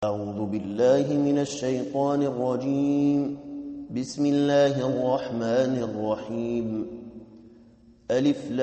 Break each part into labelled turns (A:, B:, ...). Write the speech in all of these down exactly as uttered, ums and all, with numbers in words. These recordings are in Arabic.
A: أعوذ بالله من الشيطان الرجيم. بسم الله الرحمن الرحيم. ألف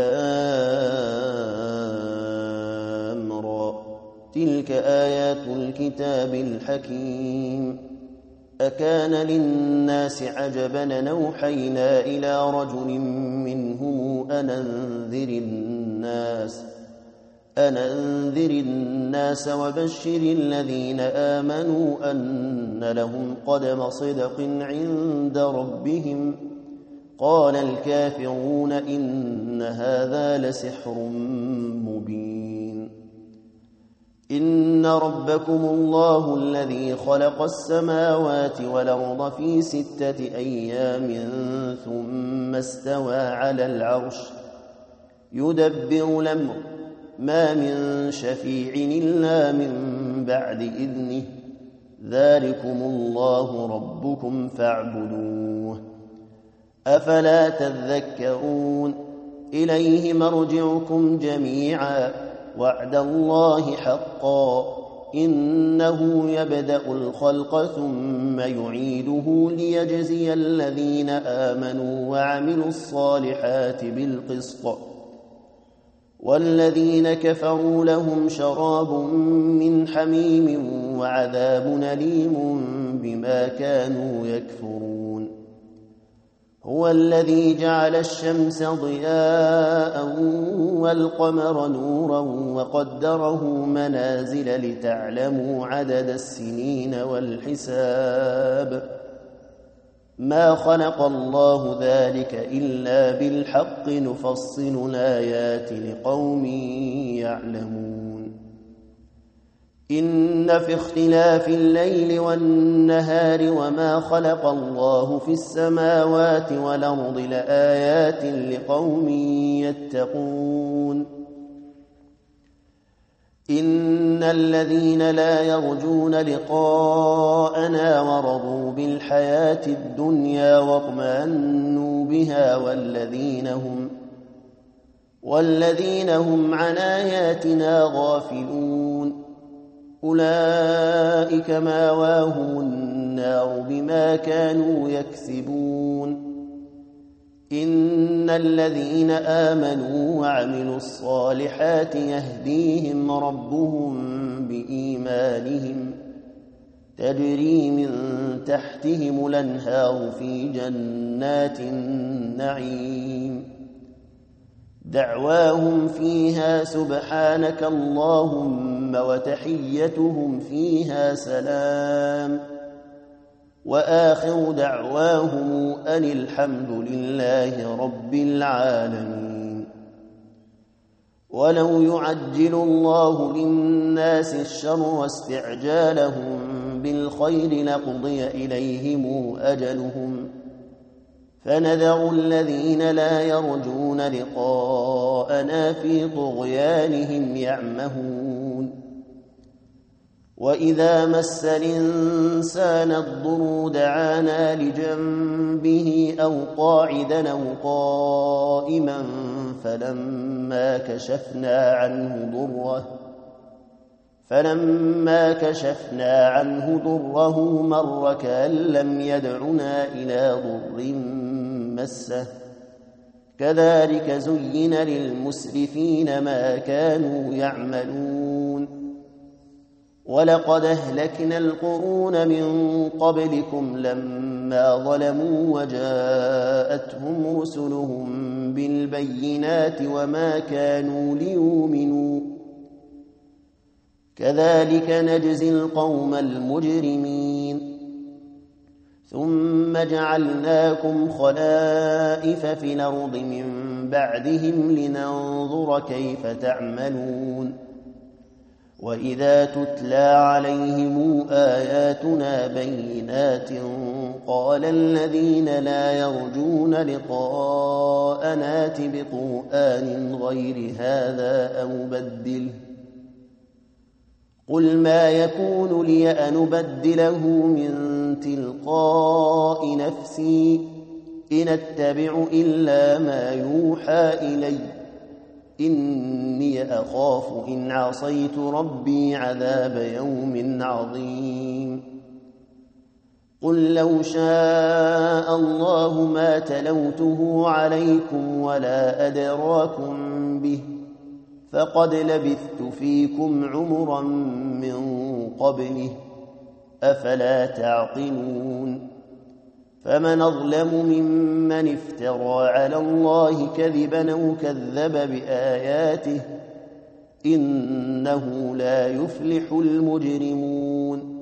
A: لام را تلك آيات الكتاب الحكيم. أكان للناس عجبا نوحينا إلى رجل منهم أن أنذر الناس أن أنذر الناس وبشر الذين آمنوا أن لهم قدم صدق عند ربهم. قال الكافرون إن هذا لسحر مبين. إن ربكم الله الذي خلق السماوات والأرض في ستة أيام ثم استوى على العرش يدبر الأمر ما من شفيع إلا من بعد إذنه ذلكم الله ربكم فاعبدوه أفلا تذكرون. إليه مرجعكم جميعا وعد الله حقا إنه يبدأ الخلق ثم يعيده ليجزي الذين آمنوا وعملوا الصالحات بالقسط والذين كفروا لهم شراب من حميم وعذاب أليم بما كانوا يكفرون. هو الذي جعل الشمس ضياء والقمر نورا وقدره منازل لتعلموا عدد السنين والحساب. ما خلق الله ذلك إلا بالحق نفصل الآيات لقوم يعلمون. إن في اختلاف الليل والنهار وما خلق الله في السماوات والأرض لآيات لقوم يتقون. إن الذين لا يرجون لقاءنا ورضوا بالحياة الدنيا واطمأنوا بها والذين هم والذين هم عن آياتنا غافلون أولئك مأواهم النار بما كانوا يكسبون. إن الذين آمنوا وعملوا الصالحات يهديهم ربهم بإيمانهم تجري من تحتهم الأنهار في جنات النعيم دعواهم فيها سبحانك اللهم وتحيتهم فيها سلام وآخر دعواهم أن الحمد لله رب العالمين. ولو يعجل الله للناس الشر واستعجالهم بالخير لقضي إليهم أجلهم فنذر الذين لا يرجون لقاءنا في طغيانهم يعمهون. وإذا مس الإنسان الضر دعانا لجنبه أو قاعدا أو قائما فلما كشفنا عنه ضره فلما كشفنا عنه ضره مر كأن لم يدعنا إلى ضر مسه كذلك زين للمسرفين ما كانوا يعملون. ولقد أهلكنا القرون من قبلكم لما ظلموا وجاءتهم رسلهم بالبينات وما كانوا ليؤمنوا كذلك نجزي القوم المجرمين. ثم جعلناكم خلائف في الأرض من بعدهم لننظر كيف تعملون. وإذا تتلى عليهم آياتنا بينات قال الذين لا يرجون لقاءنا ائت بقرآن غير هذا أو بدله قل ما يكون لي أن أبدله من تلقاء نفسي إن أتبع إلا ما يوحى إلي إني أخاف إن عصيت ربي عذاب يوم عظيم قل لو شاء الله ما تلوته عليكم ولا أدراكم به فقد لبثت فيكم عمرا من قبله أفلا تعقلون فمن أظلم ممن افترى على الله كذبا أو كذب بآياته إنه لا يفلح المجرمون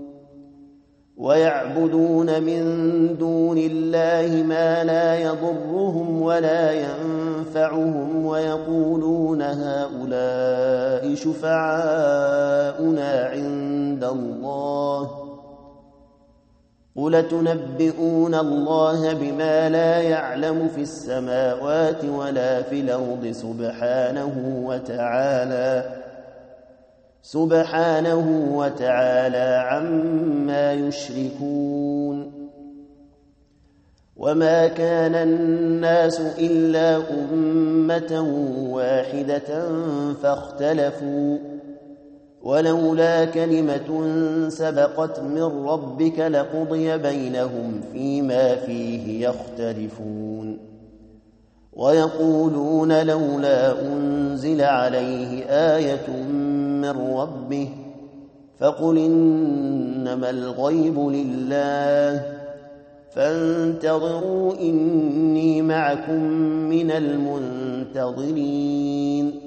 A: ويعبدون من دون الله ما لا يضرهم ولا ينفعهم ويقولون هؤلاء شفعاؤنا عند الله قل تنبئون الله بما لا يعلم في السماوات ولا في الأرض سبحانه وتعالى سبحانه وتعالى عما يشركون وما كان الناس إلا أمة واحدة فاختلفوا ولولا كلمة سبقت من ربك لقضي بينهم فيما فيه يختلفون ويقولون لولا أنزل عليه آية من ربه فقل إنما الغيب لله فانتظروا إني معكم من المنتظرين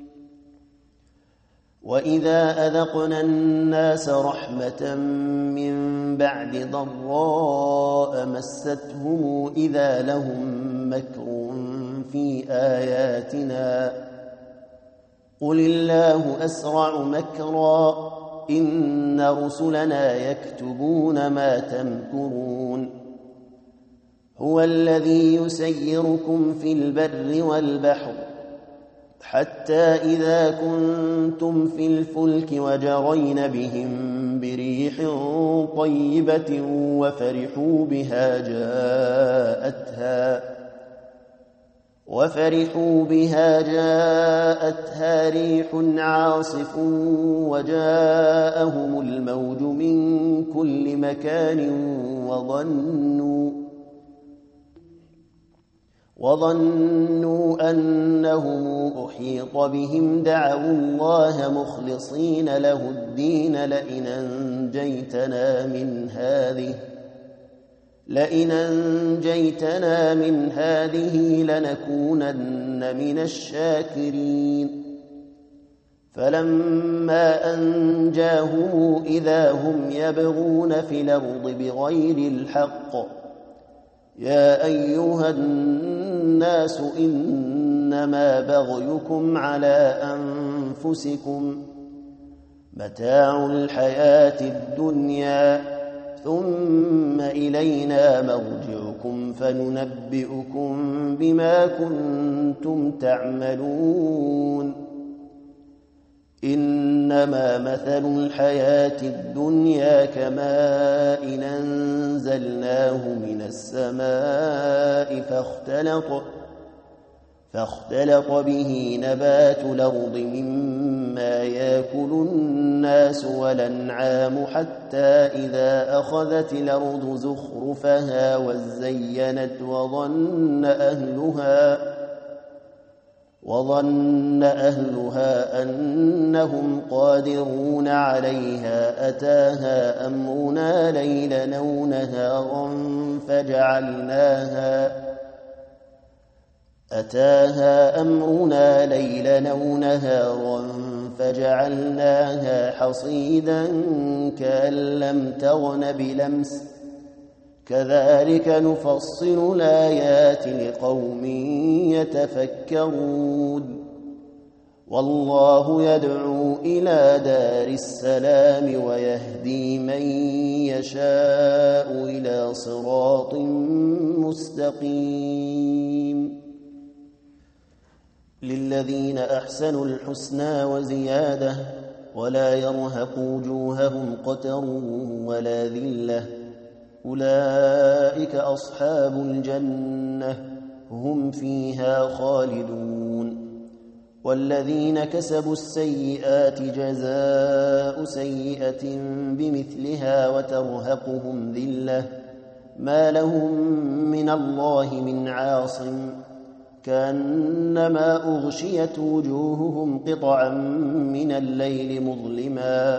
A: وإذا أذقنا الناس رحمة من بعد ضراء مستهم إذا لهم مكر في آياتنا قل الله أسرع مكرا إن رسلنا يكتبون ما تمكرون هو الذي يسيركم في البر والبحر حتى إذا كنتم في الفلك وجرين بهم بريح طيبة وفرحوا بها جاءتها وفرحوا بها جاءتها ريح عاصف وجاءهم الموج من كل مكان وظنوا وظنوا أنهم أحيط بهم دعوا الله مخلصين له الدين لئن أنجيتنا من هذه لئن أنجيتنا من هذه لنكونن من الشاكرين فلما أنجاهم إذا هم يبغون في الأرض بغير الحق يا أيها الناس إنما بغيكم على أنفسكم متاع الحياة الدنيا ثم إلينا مرجعكم فننبئكم بما كنتم تعملون إنما مثل الحياة الدنيا كماء أنزلناه من السماء فاختلط فاختلط به نبات الأرض مما يأكل الناس والأنعام حتى إذا أخذت الأرض زخرفها وزينت وظن أهلها وظن أهلها أنهم قادرون عليها أتاها أمرنا ليلا أو نهارا فجعلناها أتاها أمرنا ليلا أو نهارا فجعلناها حصيدا كأن لم تغن بلمس كذلك نفصل الآيات لقوم يتفكرون والله يدعو إلى دار السلام ويهدي من يشاء إلى صراط مستقيم للذين أحسنوا الحسنى وزيادة ولا يرهق وجوههم قتر ولا ذلة أولئك أصحاب الجنة هم فيها خالدون والذين كسبوا السيئات جزاء سيئة بمثلها وترهقهم ذلة ما لهم من الله من عاصم كأنما أغشيت وجوههم قطعا من الليل مظلما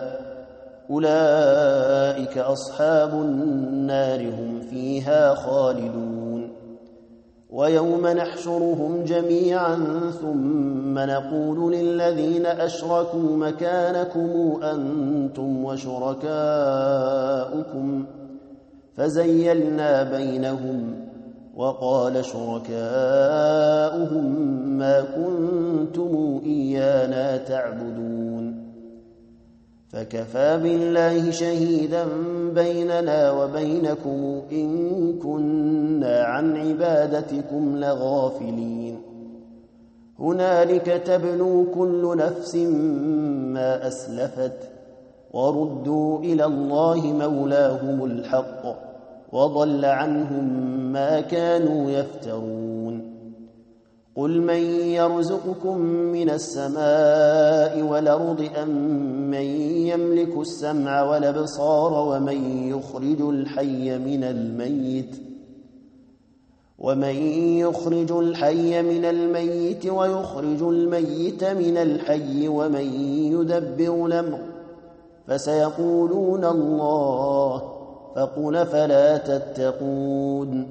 A: أولئك أصحاب النار هم فيها خالدون ويوم نحشرهم جميعا ثم نقول للذين أشركوا مكانكم أنتم وشركاؤكم فزيلنا بينهم وقال شركاؤهم ما كنتم إيانا تعبدون فكفى بالله شهيدا بيننا وبينكم إن كنا عن عبادتكم لغافلين هنالك تبلو كل نفس ما أسلفت وردوا إلى الله مولاهم الحق وضل عنهم ما كانوا يفترون قل من يرزقكم من السماء والأرض أم من يملك السمع والأبصار ومن يخرج الحي من الميت ومن يخرج الحي من الميت ويخرج الميت من الحي ومن يدبر الأمر فسيقولون الله فقل فلا تتقون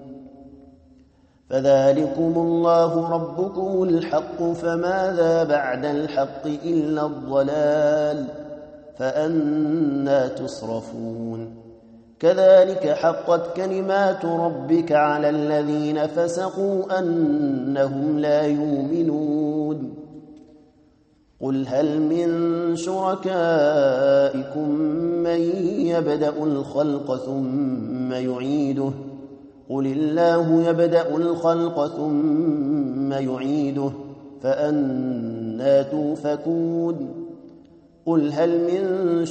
A: فذلكم الله ربكم الحق فماذا بعد الحق إلا الضلال فأنى تصرفون كذلك حقت كلمات ربك على الذين فسقوا أنهم لا يؤمنون قل هل من شركائكم من يبدأ الخلق ثم يعيده قل الله يبدأ الخلق ثم يعيده فأنى توفكون قل هل من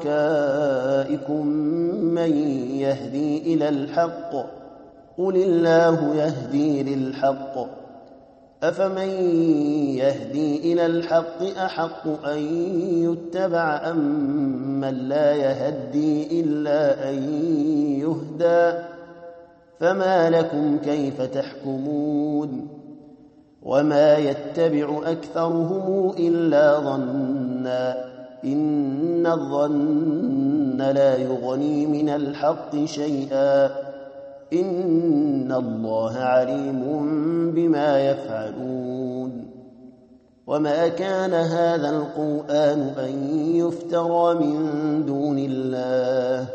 A: شركائكم من يهدي إلى الحق قل الله يهدي للحق أفمن يهدي إلى الحق أحق أن يتبع أم من لا يهدي إلا أن يهدى فما لكم كيف تحكمون وما يتبع أكثرهم إلا ظنا إن الظن لا يغني من الحق شيئا إن الله عليم بما يفعلون وما كان هذا القرآن أن يفترى من دون الله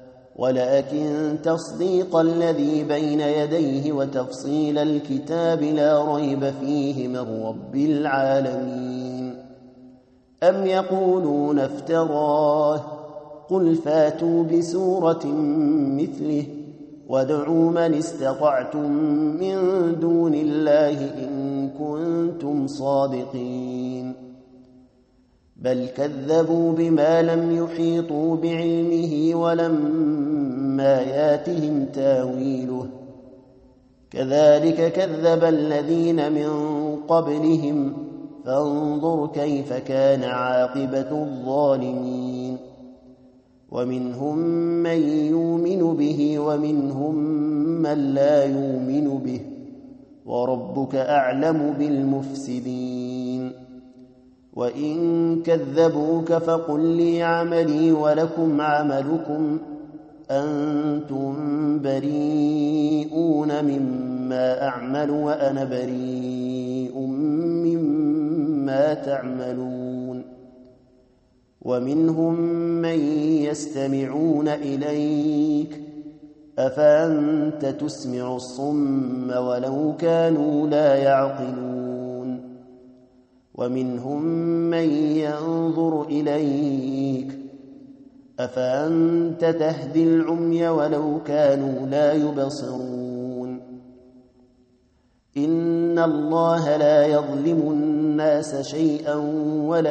A: ولكن تصديق الذي بين يديه وتفصيل الكتاب لا ريب فيه من رب العالمين أم يقولون افتراه قل فاتوا بسورة مثله وادعوا من استطعتم من دون الله إن كنتم صادقين بل كذبوا بما لم يحيطوا بعلمه ولما ياتهم تاويله كذلك كذب الذين من قبلهم فانظر كيف كان عاقبة الظالمين ومنهم من يؤمن به ومنهم من لا يؤمن به وربك أعلم بالمفسدين وإن كذبوك فقل لي عملي ولكم عملكم أنتم بريئون مما أعمل وأنا بريء مما تعملون ومنهم من يستمعون إليك أفأنت تسمع الصم ولو كانوا لا يعقلون ومنهم من ينظر إليك أفأنت تهدي العمي ولو كانوا لا يبصرون إن الله لا يظلم الناس شيئا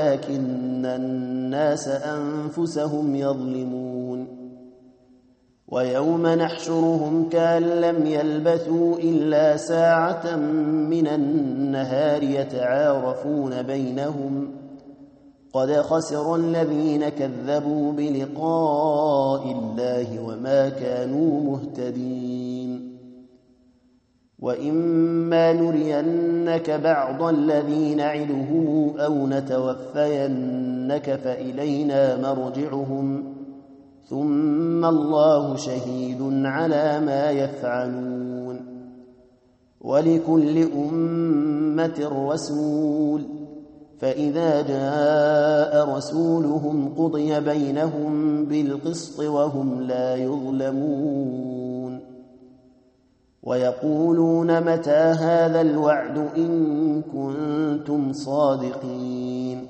A: ولكن الناس أنفسهم يظلمون ويوم نحشرهم كأن لم يلبثوا إلا ساعة من النهار يتعارفون بينهم قد خسر الذين كذبوا بلقاء الله وما كانوا مهتدين وإما نرينك بعض الذي نعدهم أو نتوفينك فإلينا مرجعهم ثم الله شهيد على ما يفعلون ولكل أمة رسول فإذا جاء رسولهم قضي بينهم بالقسط وهم لا يظلمون ويقولون متى هذا الوعد إن كنتم صادقين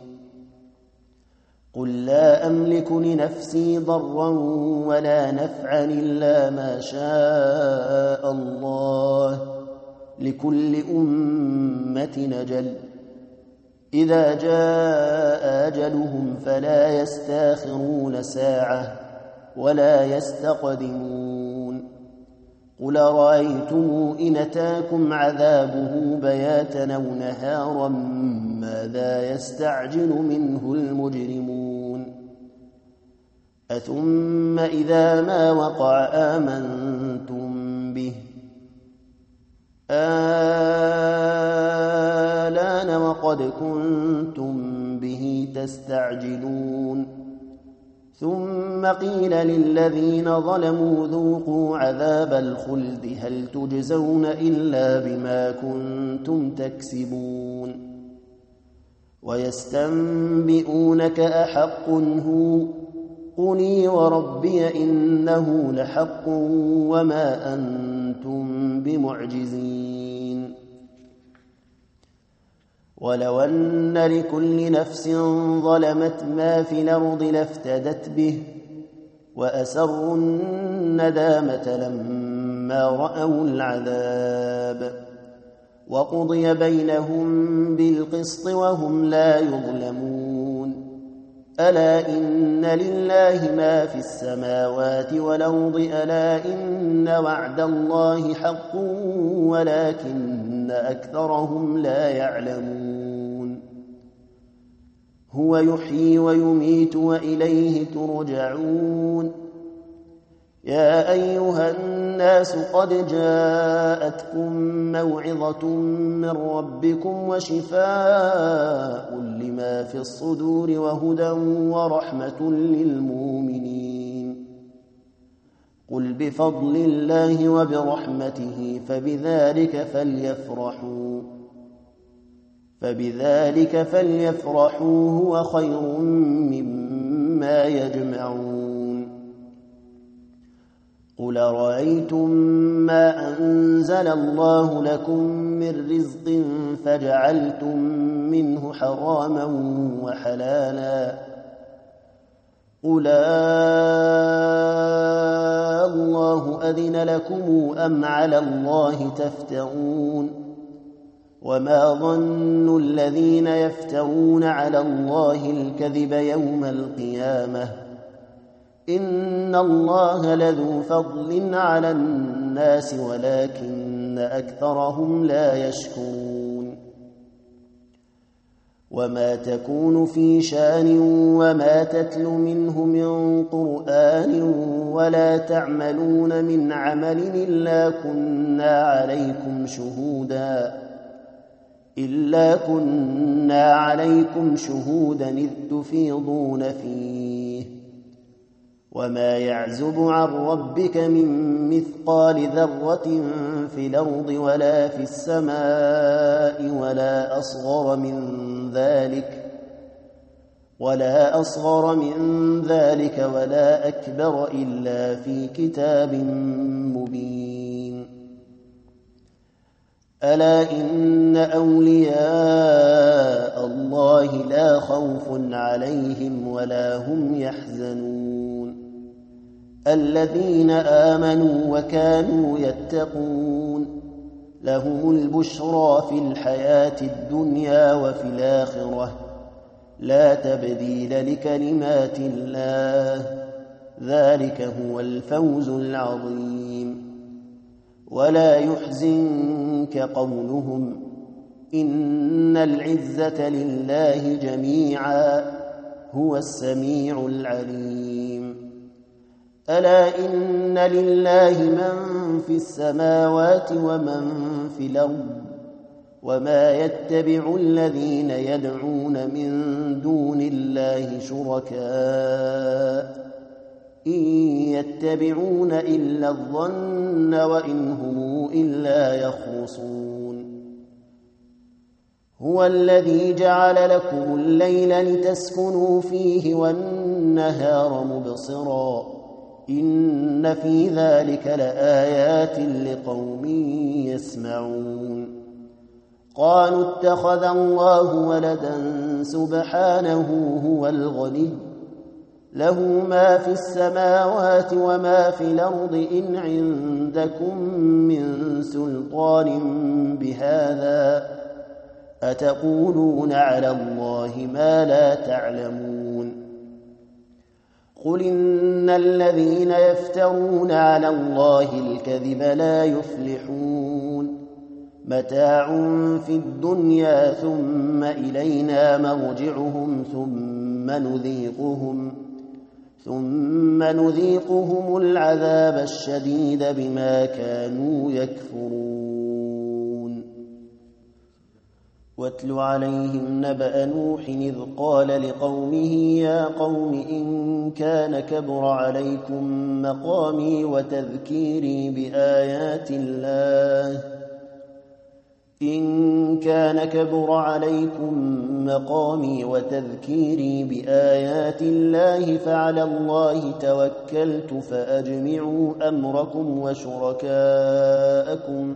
A: قل لا أملك لنفسي ضرا ولا نفعا إلا ما شاء الله لكل أمة أجل إذا جاء أجلهم فلا يستاخرون ساعة ولا يستقدمون قل رأيتم إن أتاكم عذابه بياتا أو نهارا ماذا يستعجل منه المجرمون أثم إذا ما وقع آمنتم به آلان وقد كنتم به تستعجلون ثم قيل للذين ظلموا ذوقوا عذاب الخلد هل تجزون إلا بما كنتم تكسبون ويستنبئونك أحق هو قل وربي إنه لحق وما أنتم بمعجزين ولو أن لكل نفس ظلمت ما في الأرض لافتدت به وأسروا الندامة لما رأوا العذاب وقضي بينهم بالقسط وهم لا يظلمون ألا إن لله ما في السماوات والأرض ألا إن وعد الله حق ولكن أكثرهم لا يعلمون هو يحيي ويميت وإليه ترجعون يا أيها الناس قد جاءتكم موعظة من ربكم وشفاء لما في الصدور وهدى ورحمة للمؤمنين قل بفضل الله وبرحمته فبذلك فليفرحوا فبذلك فليفرحوا هو خير مما يجمعون قل رأيتم ما أنزل الله لكم من رزق فجعلتم منه حراما وحلالا قل الله أذن لكم أم على الله تفترون وما ظن الذين يفترون على الله الكذب يوم القيامة إن الله لذو فضل على الناس ولكن أكثرهم لا يشكرون وما تكون في شان وما تتل منه من قرآن ولا تعملون من عمل إلا كنا عليكم شهودا إلا كنا عليكم شهودا إذ تفيضون فيه وما يعزب عن ربك من مثقال ذرة في الأرض ولا في السماء ولا أصغر من ذلك ولا أصغر من ذلك ولا أكبر إلا في كتاب مبين ألا إن أولياء الله لا خوف عليهم ولا هم يحزنون الذين آمنوا وكانوا يتقون لهم البشرى في الحياة الدنيا وفي الآخرة لا تبديل لكلمات الله ذلك هو الفوز العظيم. ولا يحزنك قولهم إن العزة لله جميعا هو السميع العليم. ألا إن لله من في السماوات ومن في الأرض وما يتبع الذين يدعون من دون الله شركاء إن يتبعون إلا الظن وإن هم إلا يخرصون. هو الذي جعل لكم الليل لتسكنوا فيه والنهار مبصرا إن في ذلك لآيات لقوم يسمعون. قالوا اتخذ الله ولدا سبحانه هو الغني له ما في السماوات وما في الأرض إن عندكم من سلطان بهذا أتقولون على الله ما لا تعلمون. قل إن الذين يفترون على الله الكذب لا يفلحون متاع في الدنيا ثم إلينا مرجعهم ثم نذيقهم ثم نذيقهم العذاب الشديد بما كانوا يكفرون. واتل عليهم نبأ نوح إذ قال لقومه يا قوم إن كان كبر عليكم مقامي وتذكيري بآيات الله إن كان كبر عليكم مقامي وتذكيري بآيات الله فعلى الله توكلت فأجمعوا أمركم وشركاءكم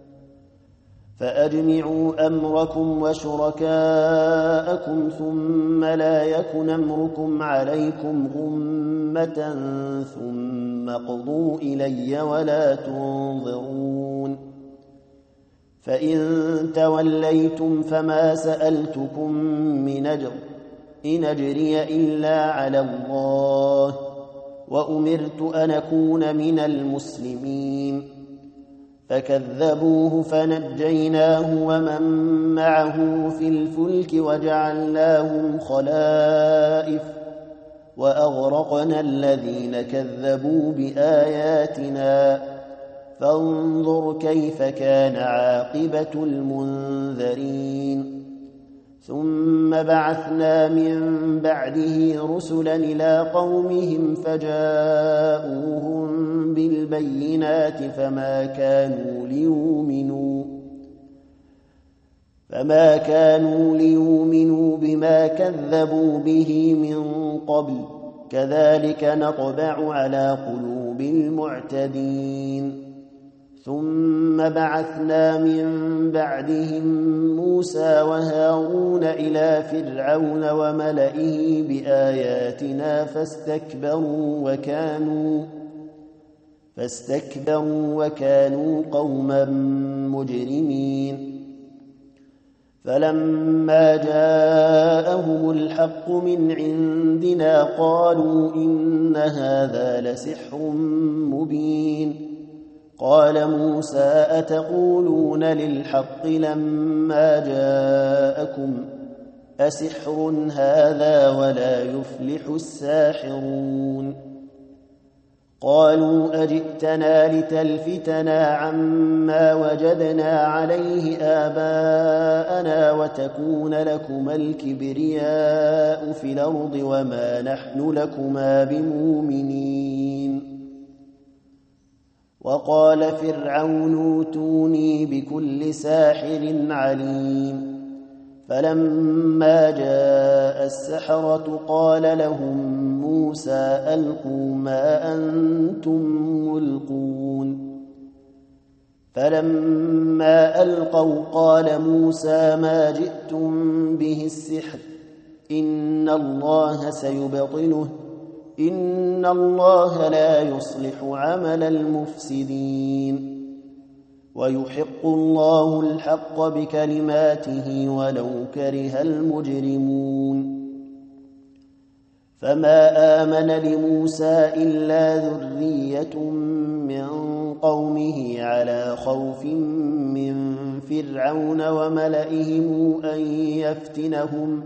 A: فأجمعوا أمركم وشركاءكم ثم لا يكن أمركم عليكم غمة ثم اقضوا إلي ولا تنظرون. فإن توليتم فما سألتكم من أجر إن أجري إلا على الله وأمرت أن أكون من المسلمين. فكذبوه فنجيناه ومن معه في الفلك وجعلناهم خلائف وأغرقنا الذين كذبوا بآياتنا فانظر كيف كان عاقبة المنذرين. ثم بعثنا من بعده رسلا إلى قومهم فجاءوهم بالبينات فما كانوا ليؤمنوا فما كانوا ليؤمنوا بما كذبوا به من قبل كذلك نطبع على قلوب المعتدين. ثم بعثنا من بعدهم موسى وهارون إلى فرعون وملئه بآياتنا فاستكبروا وكانوا فاستكبروا وكانوا قوما مجرمين. فلما جاءهم الحق من عندنا قالوا إن هذا لسحر مبين. قال موسى أتقولون للحق لما جاءكم أسحر هذا ولا يفلح الساحرون. قالوا أجئتنا لتلفتنا عما وجدنا عليه آباءنا وتكون لكما الكبرياء في الأرض وما نحن لكما بمؤمنين. وقال فرعون اوتوني بكل ساحر عليم. فلما جاء السحرة قال لهم موسى ألقوا ما أنتم ملقون. فلما ألقوا قال موسى ما جئتم به السحر إن الله سيبطله إن الله لا يصلح عمل المفسدين ويحق الله الحق بكلماته ولو كره المجرمون. فما آمن لموسى إلا ذرية من قومه على خوف من فرعون وملئهم أن يفتنهم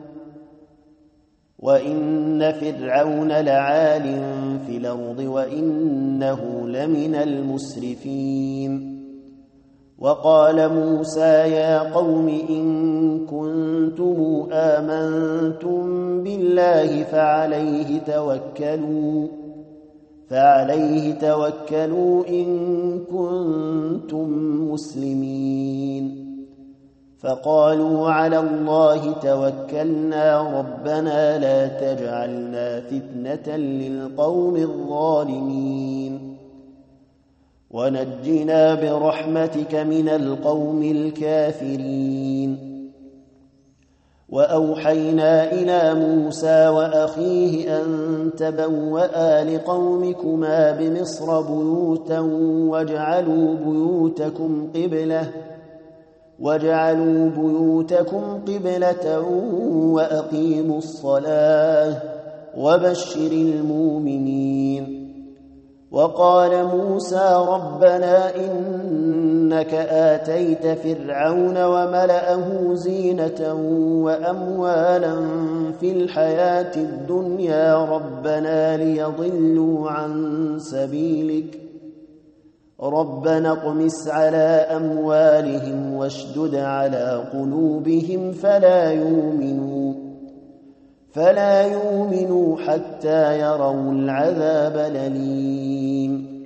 A: وإن فرعون لعال في الأرض وإنه لمن المسرفين. وقال موسى يا قوم إن كنتم آمنتم بالله فعليه توكلوا فعليه توكلوا إن كنتم مسلمين. فقالوا على الله توكلنا ربنا لا تجعلنا فتنة للقوم الظالمين ونجنا برحمتك من القوم الكافرين. وأوحينا إلى موسى وأخيه أن تبوأ لقومكما بمصر بيوتا واجعلوا بيوتكم قبلة واجعلوا بيوتكم قبلة وأقيموا الصلاة وبشر المؤمنين. وقال موسى ربنا إنك آتيت فرعون وملأه زينة وأموالا في الحياة الدنيا ربنا ليضلوا عن سبيلك ربنا اطمس على أموالهم واشدد على قلوبهم فلا يؤمنوا فلا يؤمنوا حتى يروا العذاب الأليم.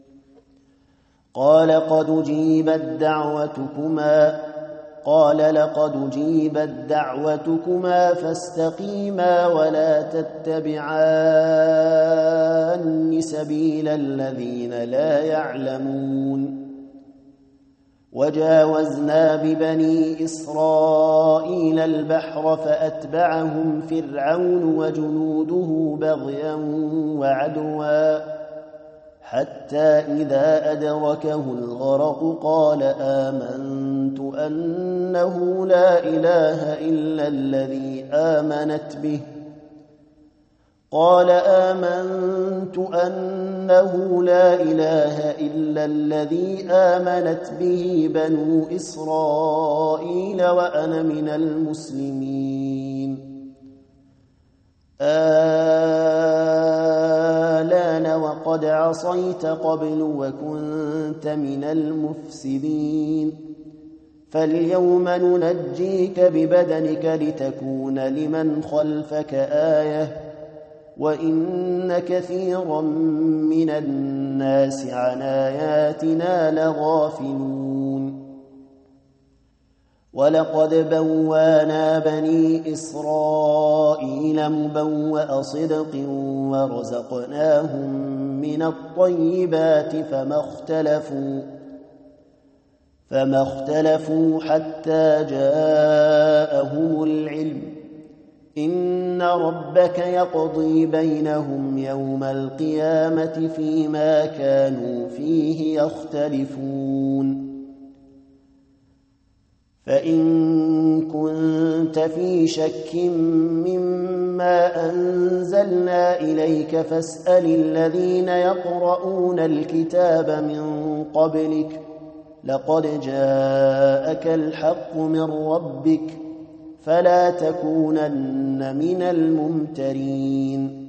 A: قال قد أجيبت دعوتكما قال لقد أجيبت دعوتكما فاستقيما ولا تتبعان سبيل الذين لا يعلمون. وجاوزنا ببني إسرائيل البحر فأتبعهم فرعون وجنوده بغيا وعدوا حتى إذا أدركه الغرق قال آمنت أنه لا إله إلا الذي آمنت به قال آمنت أنه لا إله إلا الذي آمنت به بنو إسرائيل وأنا من المسلمين. آلان وقد عصيت قبل وكنت من المفسدين فاليوم ننجيك ببدنك لتكون لمن خلفك آية وإن كثيرا من الناس عن آياتنا لغافلون. ولقد بوانا بني إسرائيل مبوأ صدق ورزقناهم من الطيبات فما اختلفوا فما اختلفوا حتى جاءهم العلم إن ربك يقضي بينهم يوم القيامة فيما كانوا فيه يختلفون. فإن كنت في شك مما أنزلنا إليك فاسأل الذين يقرؤون الكتاب من قبلك لقد جاءك الحق من ربك فلا تكونن من الممترين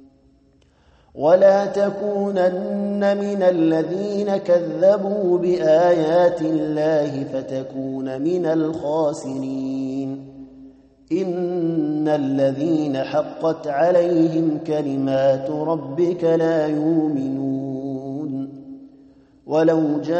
A: ولا تكونن من الذين كذبوا بآيات الله فتكون من الخاسرين. إن الذين حقت عليهم كلمات ربك لا يؤمنون ولو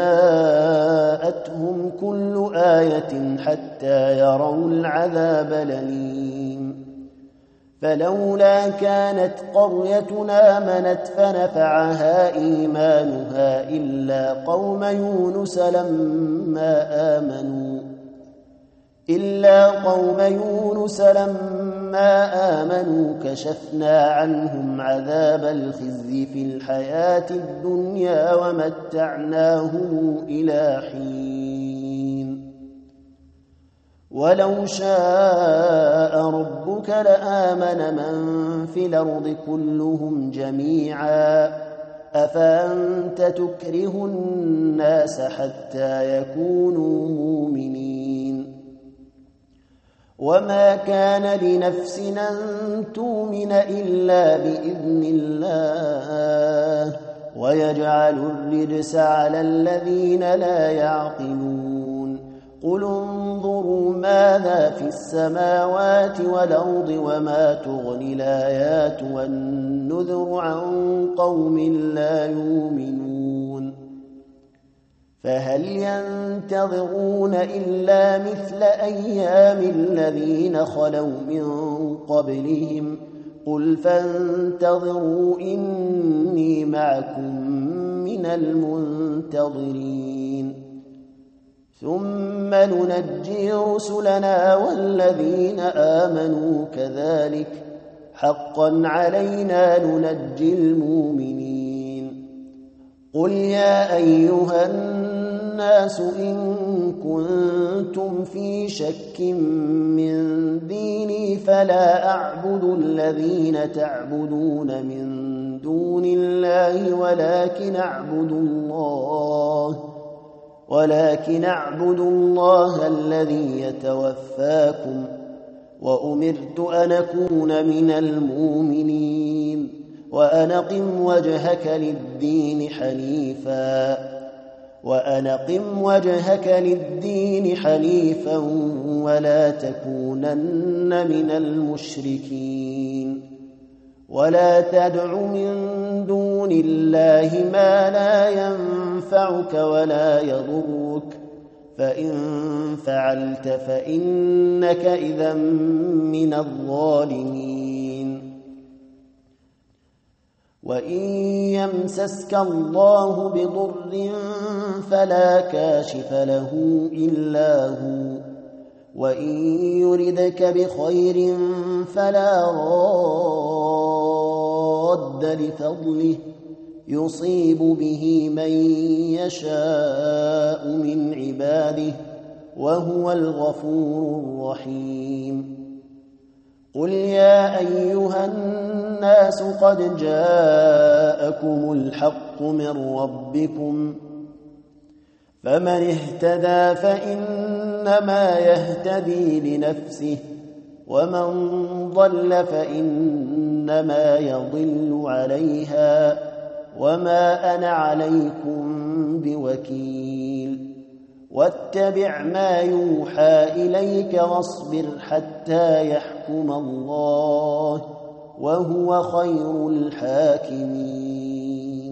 A: جاءتهم كل آية حتى يروا العذاب الأليم. فلولا كانت قريتنا آمنت فنفعها إيمانها إلا قوم يونس لما آمنوا إلا قوم يونس لما آمنوا كشفنا عنهم عذاب الخزي في الحياة الدنيا ومتعناهم إلى حين ولو شاء ربك لآمن من في الأرض كلهم جميعا أفأنت تكره الناس حتى يكونوا مؤمنين وما كان لنفس أن تؤمن إلا بإذن الله ويجعل الرجس على الذين لا يعقلون قل انظروا ماذا في السماوات والأرض وما تغني الآيات والنذر عن قوم لا يؤمنون فهل ينتظرون إلا مثل أيام الذين خلوا من قبلهم قل فانتظروا إني معكم من المنتظرين ثم ننجي رسلنا والذين آمنوا كذلك حقا علينا ننجي المؤمنين قل يا أيها الناس إن كنتم في شك من ديني فلا أعبد الذين تعبدون من دون الله ولكن أعبد الله ولكن أعبد الله الذي يتوفاكم وأمرت أن أكون من المؤمنين وأن أقم وجهك للدين حنيفا وأن أقم وجهك للدين حنيفا ولا تكونن من المشركين ولا تدع من دون الله ما لا ينفعك ولا يضرك فإن فعلت فإنك إذا من الظالمين وإن يمسسك الله بضر فلا كاشف له إلا هو وإن يردك بخير فلا راد لفضله يصيب به من يشاء من عباده وهو الغفور الرحيم قل يا أيها الناس قد جاءكم الحق من ربكم فمن اهتدى فإنما يهتدي لنفسه ومن ضل فإنما يضل عليها وما أنا عليكم بوكيل واتبع ما يوحى إليك واصبر حتى يحكم الله وهو خير الحاكمين